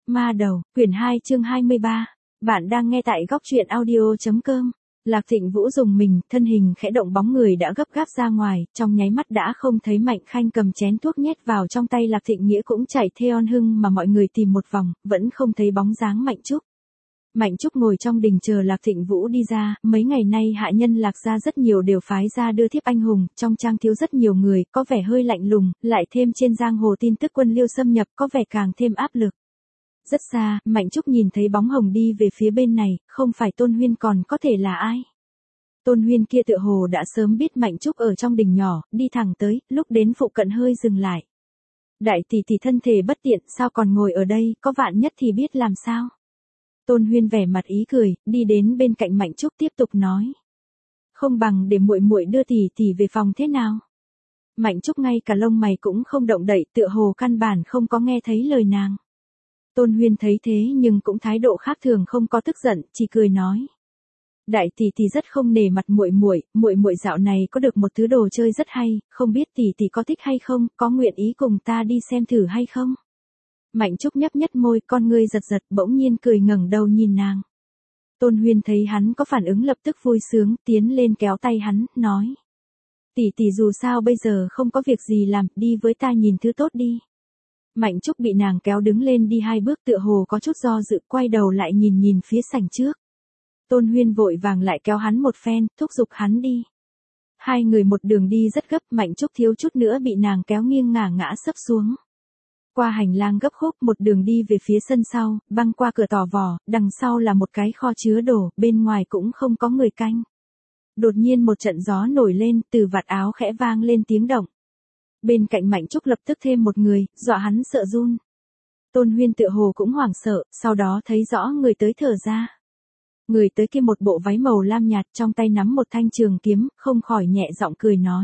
Ma đầu, quyển 2 chương 23. Bạn đang nghe tại góc truyện audio.com. Lạc Thịnh Vũ dùng mình, thân hình khẽ động, bóng người đã gấp gáp ra ngoài, trong nháy mắt đã không thấy Mạnh Khanh cầm chén thuốc nhét vào trong tay. Lạc Thịnh Nghĩa cũng chạy theo On Hưng mà mọi người tìm một vòng, vẫn không thấy bóng dáng Mạnh Trúc. Mạnh Trúc ngồi trong đình chờ Lạc Thịnh Vũ đi ra, mấy ngày nay hạ nhân Lạc gia rất nhiều đều phái ra đưa thiếp anh hùng, trong trang thiếu rất nhiều người, có vẻ hơi lạnh lùng, lại thêm trên giang hồ tin tức quân Liêu xâm nhập có vẻ càng thêm áp lực. Rất xa, Mạnh Trúc nhìn thấy bóng hồng đi về phía bên này, không phải Tôn Huyên còn có thể là ai. Tôn Huyên kia tựa hồ đã sớm biết Mạnh Trúc ở trong đình nhỏ, đi thẳng tới, lúc đến phụ cận hơi dừng lại. Đại tỷ tỷ thân thể bất tiện, sao còn ngồi ở đây, có vạn nhất thì biết làm sao. Tôn Huyên vẻ mặt ý cười, đi đến bên cạnh Mạnh Trúc tiếp tục nói. Không bằng để muội muội đưa tỷ tỷ về phòng thế nào. Mạnh Trúc ngay cả lông mày cũng không động đậy, tựa hồ căn bản không có nghe thấy lời nàng. Tôn Huyên thấy thế nhưng cũng thái độ khác thường, không có tức giận, chỉ cười nói. Đại tỷ tỷ rất không nể mặt muội muội dạo này có được một thứ đồ chơi rất hay, không biết tỷ tỷ có thích hay không, có nguyện ý cùng ta đi xem thử hay không? Mạnh Trúc nhấp nhấp môi, con ngươi giật giật, bỗng nhiên cười ngẩng đầu nhìn nàng. Tôn Huyên thấy hắn có phản ứng lập tức vui sướng, tiến lên kéo tay hắn, nói. Tỷ tỷ dù sao bây giờ không có việc gì làm, đi với ta nhìn thứ tốt đi. Mạnh Trúc bị nàng kéo đứng lên đi 2 bước, tựa hồ có chút do dự, quay đầu lại nhìn phía sảnh trước. Tôn Huyên vội vàng lại kéo hắn một phen, thúc giục hắn đi. Hai người một đường đi rất gấp, Mạnh Trúc thiếu chút nữa bị nàng kéo nghiêng ngã sấp xuống. Qua hành lang gấp khúc, một đường đi về phía sân sau, băng qua cửa tỏ vò, đằng sau là một cái kho chứa đồ, bên ngoài cũng không có người canh. Đột nhiên một trận gió nổi lên, từ vạt áo khẽ vang lên tiếng động. Bên cạnh Mạnh Trúc lập tức thêm một người, dọa hắn sợ run. Tôn Huyên tựa hồ cũng hoảng sợ, sau đó thấy rõ người tới thở ra. Người tới kia một bộ váy màu lam nhạt, trong tay nắm một thanh trường kiếm, không khỏi nhẹ giọng cười nói.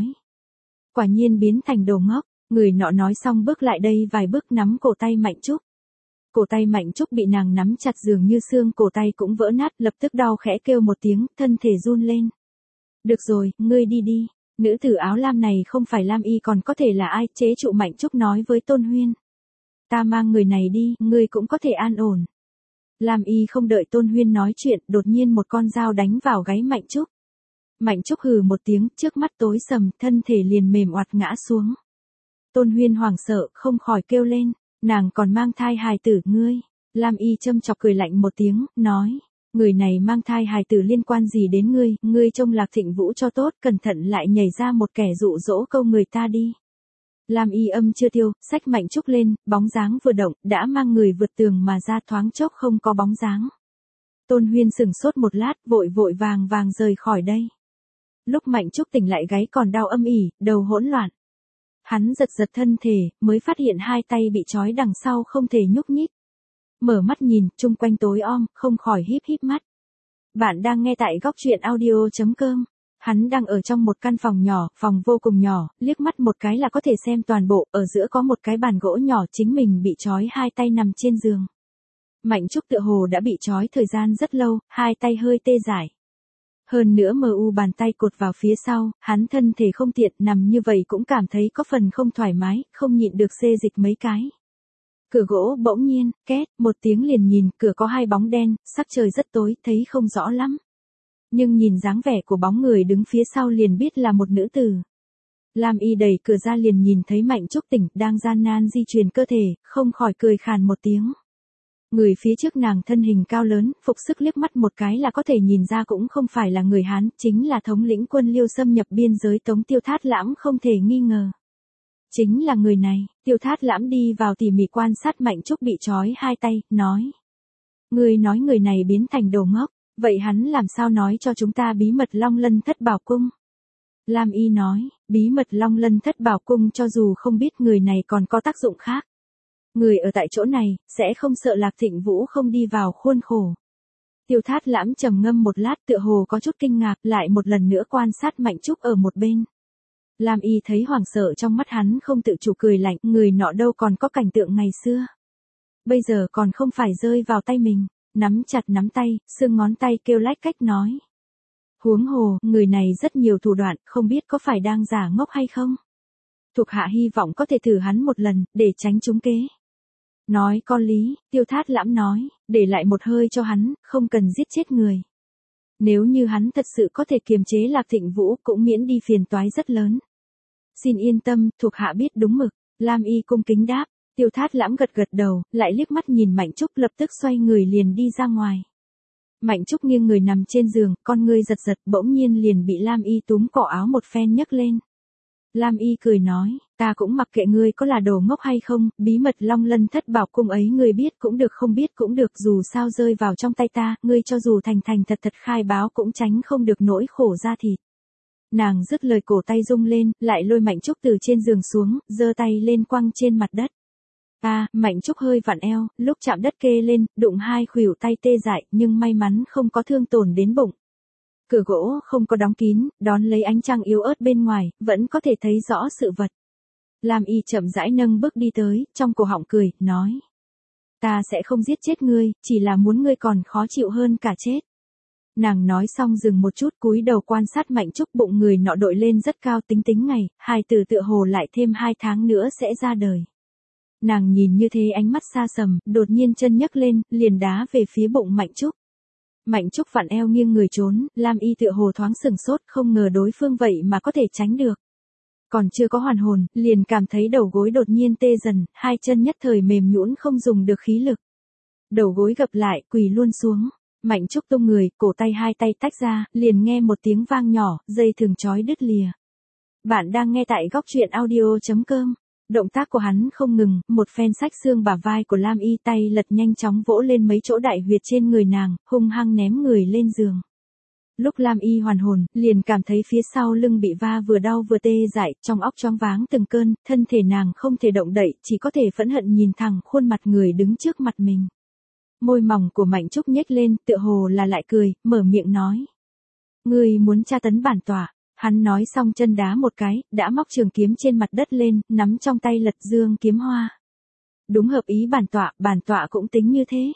Quả nhiên biến thành đồ ngốc. Người nọ nói xong bước lại đây vài bước, nắm cổ tay Mạnh Trúc. Cổ tay Mạnh Trúc bị nàng nắm chặt dường như xương cổ tay cũng vỡ nát, lập tức đau khẽ kêu một tiếng, thân thể run lên. Được rồi, ngươi đi đi. Nữ tử áo lam này không phải Lam Y còn có thể là ai, chế trụ Mạnh Trúc nói với Tôn Huyên. Ta mang người này đi, ngươi cũng có thể an ổn. Lam Y không đợi Tôn Huyên nói chuyện, đột nhiên một con dao đánh vào gáy Mạnh Trúc. Mạnh Trúc hừ một tiếng, trước mắt tối sầm, thân thể liền mềm oặt ngã xuống. Tôn Huyên hoảng sợ, không khỏi kêu lên, nàng còn mang thai hài tử ngươi. Lam Y châm chọc cười lạnh một tiếng, nói, người này mang thai hài tử liên quan gì đến ngươi trông Lạc Thịnh Vũ cho tốt, cẩn thận lại nhảy ra một kẻ dụ dỗ câu người ta đi. Lam Y âm chưa tiêu, xách Mạnh Trúc lên, bóng dáng vừa động, đã mang người vượt tường mà ra, thoáng chốc không có bóng dáng. Tôn Huyên sửng sốt một lát, vội vàng rời khỏi đây. Lúc Mạnh Trúc tỉnh lại gáy còn đau âm ỉ, đầu hỗn loạn. Hắn giật thân thể, mới phát hiện hai tay bị trói đằng sau không thể nhúc nhích. Mở mắt nhìn, chung quanh tối om, không khỏi híp mắt. Bạn đang nghe tại góc truyện audio.com. Hắn đang ở trong một căn phòng nhỏ, phòng vô cùng nhỏ, liếc mắt một cái là có thể xem toàn bộ, ở giữa có một cái bàn gỗ nhỏ, chính mình bị trói hai tay nằm trên giường. Mạnh Trúc tựa hồ đã bị trói thời gian rất lâu, hai tay hơi tê dại. Hơn nữa bàn tay cột vào phía sau, hắn thân thể không tiện, nằm như vậy cũng cảm thấy có phần không thoải mái, không nhịn được xê dịch mấy cái. Cửa gỗ bỗng nhiên, két, một tiếng liền nhìn, cửa có 2 bóng đen, sắc trời rất tối, thấy không rõ lắm. Nhưng nhìn dáng vẻ của bóng người đứng phía sau liền biết là một nữ tử. Lam Y đẩy cửa ra liền nhìn thấy Mạnh Trúc tỉnh, đang gian nan di chuyển cơ thể, không khỏi cười khàn một tiếng. Người phía trước nàng thân hình cao lớn, phục sức liếc mắt một cái là có thể nhìn ra cũng không phải là người Hán, chính là thống lĩnh quân Liêu xâm nhập biên giới Tống Tiêu Thát Lãm, không thể nghi ngờ. Chính là người này. Tiêu Thát Lãm đi vào tỉ mỉ quan sát Mạnh Trúc bị trói hai tay, nói. Ngươi nói người này biến thành đồ ngốc, vậy hắn làm sao nói cho chúng ta bí mật Long Lân Thất Bảo Cung? Lam Y nói, bí mật Long Lân Thất Bảo Cung cho dù không biết, người này còn có tác dụng khác. Người ở tại chỗ này, sẽ không sợ Lạc Thịnh Vũ không đi vào khuôn khổ. Tiêu Thát Lãm trầm ngâm một lát, tựa hồ có chút kinh ngạc, lại một lần nữa quan sát Mạnh Trúc ở một bên. Lam Y thấy hoảng sợ trong mắt hắn, không tự chủ cười lạnh, người nọ đâu còn có cảnh tượng ngày xưa. Bây giờ còn không phải rơi vào tay mình, nắm chặt nắm tay, xương ngón tay kêu lách cách nói. Huống hồ, người này rất nhiều thủ đoạn, không biết có phải đang giả ngốc hay không. Thuộc hạ hy vọng có thể thử hắn một lần, để tránh trúng kế. Nói có lý, Tiêu Thát Lãm nói, để lại một hơi cho hắn, không cần giết chết người. Nếu như hắn thật sự có thể kiềm chế Lạc Thịnh Vũ cũng miễn đi phiền toái rất lớn. Xin yên tâm, thuộc hạ biết đúng mực, Lam Y cung kính đáp. Tiêu Thát Lãm gật gật đầu, lại liếc mắt nhìn Mạnh Trúc lập tức xoay người liền đi ra ngoài. Mạnh Trúc nghiêng người nằm trên giường, con ngươi giật giật bỗng nhiên liền bị Lam Y túm cổ áo một phen nhấc lên. Lam Y cười nói, ta cũng mặc kệ ngươi có là đồ ngốc hay không, bí mật Long Lân Thất Bảo Cung ấy ngươi biết cũng được không biết cũng được, dù sao rơi vào trong tay ta, ngươi cho dù thành thành thật thật khai báo cũng tránh không được nỗi khổ da thịt. Nàng dứt lời cổ tay rung lên, lại lôi Mạnh Trúc từ trên giường xuống, giơ tay lên quăng trên mặt đất. Mạnh Trúc hơi vặn eo, lúc chạm đất kê lên, đụng hai khuỷu tay tê dại, nhưng may mắn không có thương tổn đến bụng. Cửa gỗ không có đóng kín, đón lấy ánh trăng yếu ớt bên ngoài, vẫn có thể thấy rõ sự vật. Lam Y chậm rãi nâng bước đi tới, trong cổ họng cười, nói. Ta sẽ không giết chết ngươi, chỉ là muốn ngươi còn khó chịu hơn cả chết. Nàng nói xong dừng một chút cúi đầu quan sát Mạnh Trúc, bụng người nọ đội lên rất cao, tính ngày, hài tử tựa hồ lại thêm 2 tháng nữa sẽ ra đời. Nàng nhìn như thế ánh mắt xa sầm, đột nhiên chân nhấc lên, liền đá về phía bụng Mạnh Trúc. Mạnh Trúc vặn eo nghiêng người trốn, Lam Y tựa hồ thoáng sửng sốt, không ngờ đối phương vậy mà có thể tránh được. Còn chưa có hoàn hồn, liền cảm thấy đầu gối đột nhiên tê dần, 2 chân nhất thời mềm nhũn không dùng được khí lực. Đầu gối gập lại, quỳ luôn xuống. Mạnh Trúc tung người, cổ tay 2 tay tách ra, liền nghe một tiếng vang nhỏ, dây thừng trói đứt lìa. Bạn đang nghe tại góc truyện audio.com. Động tác của hắn không ngừng, một phen xách xương bả vai của Lam Y, tay lật nhanh chóng vỗ lên mấy chỗ đại huyệt trên người nàng, hung hăng ném người lên giường. Lúc Lam Y hoàn hồn, liền cảm thấy phía sau lưng bị va vừa đau vừa tê dại, trong óc choáng váng từng cơn, thân thể nàng không thể động đậy, chỉ có thể phẫn hận nhìn thẳng khuôn mặt người đứng trước mặt mình. Môi mỏng của Mạnh Trúc nhếch lên, tựa hồ là lại cười, mở miệng nói. Ngươi muốn tra tấn bản tọa. Hắn nói xong chân đá một cái, đã móc trường kiếm trên mặt đất lên, nắm trong tay lật dương kiếm hoa. Đúng hợp ý bản tọa cũng tính như thế.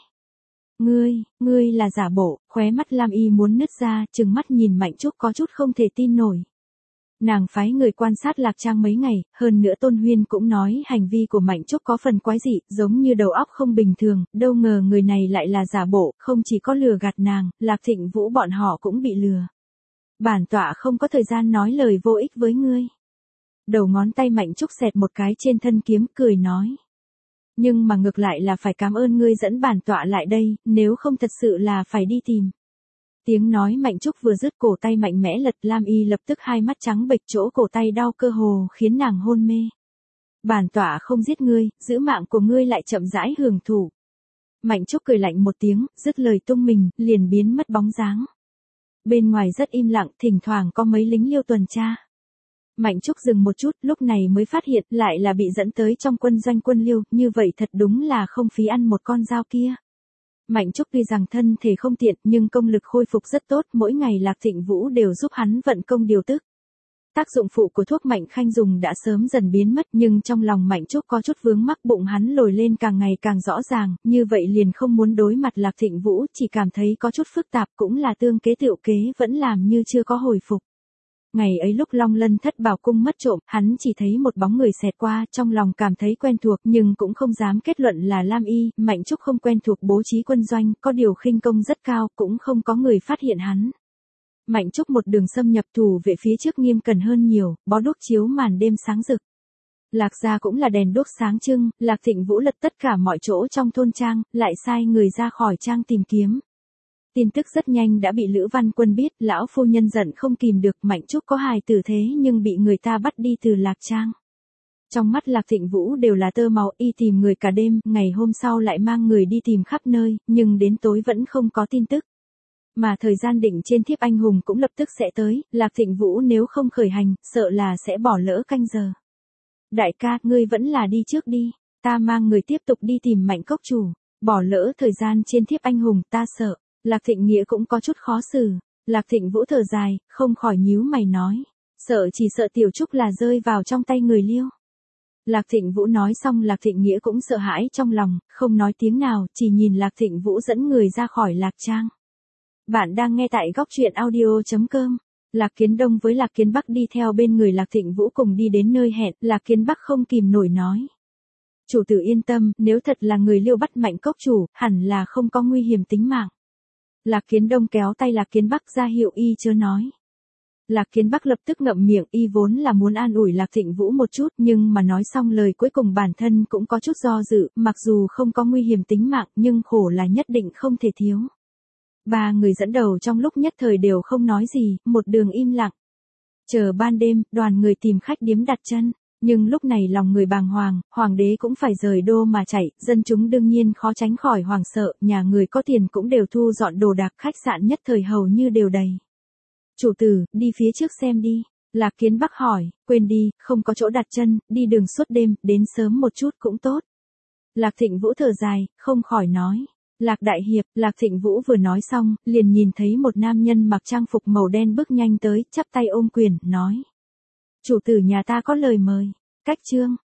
Ngươi là giả bộ, khóe mắt Lam Y muốn nứt ra, trừng mắt nhìn Mạnh Trúc có chút không thể tin nổi. Nàng phái người quan sát Lạc Trang mấy ngày, hơn nữa Tôn Huyên cũng nói hành vi của Mạnh Trúc có phần quái dị, giống như đầu óc không bình thường, đâu ngờ người này lại là giả bộ, không chỉ có lừa gạt nàng, Lạc Thịnh Vũ bọn họ cũng bị lừa. Bản tọa không có thời gian nói lời vô ích với ngươi. Đầu ngón tay Mạnh Trúc xẹt một cái trên thân kiếm, cười nói. Nhưng mà ngược lại là phải cảm ơn ngươi dẫn bản tọa lại đây, nếu không thật sự là phải đi tìm. Tiếng nói Mạnh Trúc vừa dứt, cổ tay mạnh mẽ lật, Lam Y lập tức hai mắt trắng bệch, chỗ cổ tay đau cơ hồ khiến nàng hôn mê. Bản tọa không giết ngươi, giữ mạng của ngươi lại chậm rãi hưởng thụ. Mạnh Trúc cười lạnh một tiếng, dứt lời tung mình, liền biến mất bóng dáng. Bên ngoài rất im lặng, thỉnh thoảng có mấy lính liêu tuần tra. Mạnh Trúc dừng một chút, lúc này mới phát hiện lại là bị dẫn tới trong quân doanh quân liêu, như vậy thật đúng là không phí ăn một con dao kia. Mạnh Trúc tuy rằng thân thể không tiện nhưng công lực khôi phục rất tốt, mỗi ngày Lạc Thịnh Vũ đều giúp hắn vận công điều tức. Tác dụng phụ của thuốc Mạnh Khanh dùng đã sớm dần biến mất, nhưng trong lòng Mạnh Trúc có chút vướng mắc, bụng hắn lồi lên càng ngày càng rõ ràng, như vậy liền không muốn đối mặt Lạc Thịnh Vũ, chỉ cảm thấy có chút phức tạp, cũng là tương kế tựu kế vẫn làm như chưa có hồi phục. Ngày ấy lúc Long Lân Thất Bảo Cung mất trộm, hắn chỉ thấy một bóng người xẹt qua, trong lòng cảm thấy quen thuộc nhưng cũng không dám kết luận là Lam Y. Mạnh Trúc không quen thuộc bố trí quân doanh, có điều khinh công rất cao, cũng không có người phát hiện hắn. Mạnh Trúc một đường xâm nhập thủ về phía trước nghiêm cẩn hơn nhiều, bó đuốc chiếu màn đêm sáng rực. Lạc gia cũng là đèn đuốc sáng trưng, Lạc Thịnh Vũ lật tất cả mọi chỗ trong thôn trang, lại sai người ra khỏi trang tìm kiếm. Tin tức rất nhanh đã bị Lữ Văn Quân biết, lão phu nhân giận không kìm được, Mạnh Trúc có hài tử thế nhưng bị người ta bắt đi từ Lạc Trang. Trong mắt Lạc Thịnh Vũ đều là tơ máu, y tìm người cả đêm, ngày hôm sau lại mang người đi tìm khắp nơi, nhưng đến tối vẫn không có tin tức. Mà thời gian định trên thiếp anh hùng cũng lập tức sẽ tới, Lạc Thịnh Vũ nếu không khởi hành, sợ là sẽ bỏ lỡ canh giờ. Đại ca, ngươi vẫn là đi trước đi, ta mang người tiếp tục đi tìm Mạnh cốc chủ, bỏ lỡ thời gian trên thiếp anh hùng, ta sợ. Lạc Thịnh Nghĩa cũng có chút khó xử. Lạc Thịnh Vũ thở dài, không khỏi nhíu mày nói. Chỉ sợ Tiểu Trúc là rơi vào trong tay người liêu. Lạc Thịnh Vũ nói xong, Lạc Thịnh Nghĩa cũng sợ hãi trong lòng, không nói tiếng nào, chỉ nhìn Lạc Thịnh Vũ dẫn người ra khỏi Lạc Trang. Bạn đang nghe tại góc truyện audio.com. Lạc Kiến Đông với Lạc Kiến Bắc đi theo bên người Lạc Thịnh Vũ cùng đi đến nơi hẹn, Lạc Kiến Bắc không kìm nổi nói. Chủ tử yên tâm, nếu thật là người Liêu bắt Mạnh cốc chủ, hẳn là không có nguy hiểm tính mạng. Lạc Kiến Đông kéo tay Lạc Kiến Bắc ra hiệu y chớ nói. Lạc Kiến Bắc lập tức ngậm miệng, y vốn là muốn an ủi Lạc Thịnh Vũ một chút, nhưng mà nói xong lời cuối cùng bản thân cũng có chút do dự, mặc dù không có nguy hiểm tính mạng, nhưng khổ là nhất định không thể thiếu. Ba người dẫn đầu trong lúc nhất thời đều không nói gì, một đường im lặng. Chờ ban đêm, đoàn người tìm khách điếm đặt chân. Nhưng lúc này lòng người bàng hoàng, hoàng đế cũng phải rời đô mà chạy, dân chúng đương nhiên khó tránh khỏi hoảng sợ, nhà người có tiền cũng đều thu dọn đồ đạc, khách sạn nhất thời hầu như đều đầy. Chủ tử, đi phía trước xem đi. Lạc Kiến Bắc hỏi, quên đi, không có chỗ đặt chân, đi đường suốt đêm, đến sớm một chút cũng tốt. Lạc Thịnh Vũ thở dài, không khỏi nói. Lạc Đại Hiệp, Lạc Thịnh Vũ vừa nói xong, liền nhìn thấy một nam nhân mặc trang phục màu đen bước nhanh tới, chắp tay ôm quyền, nói. Chủ tử nhà ta có lời mời. Cách chương.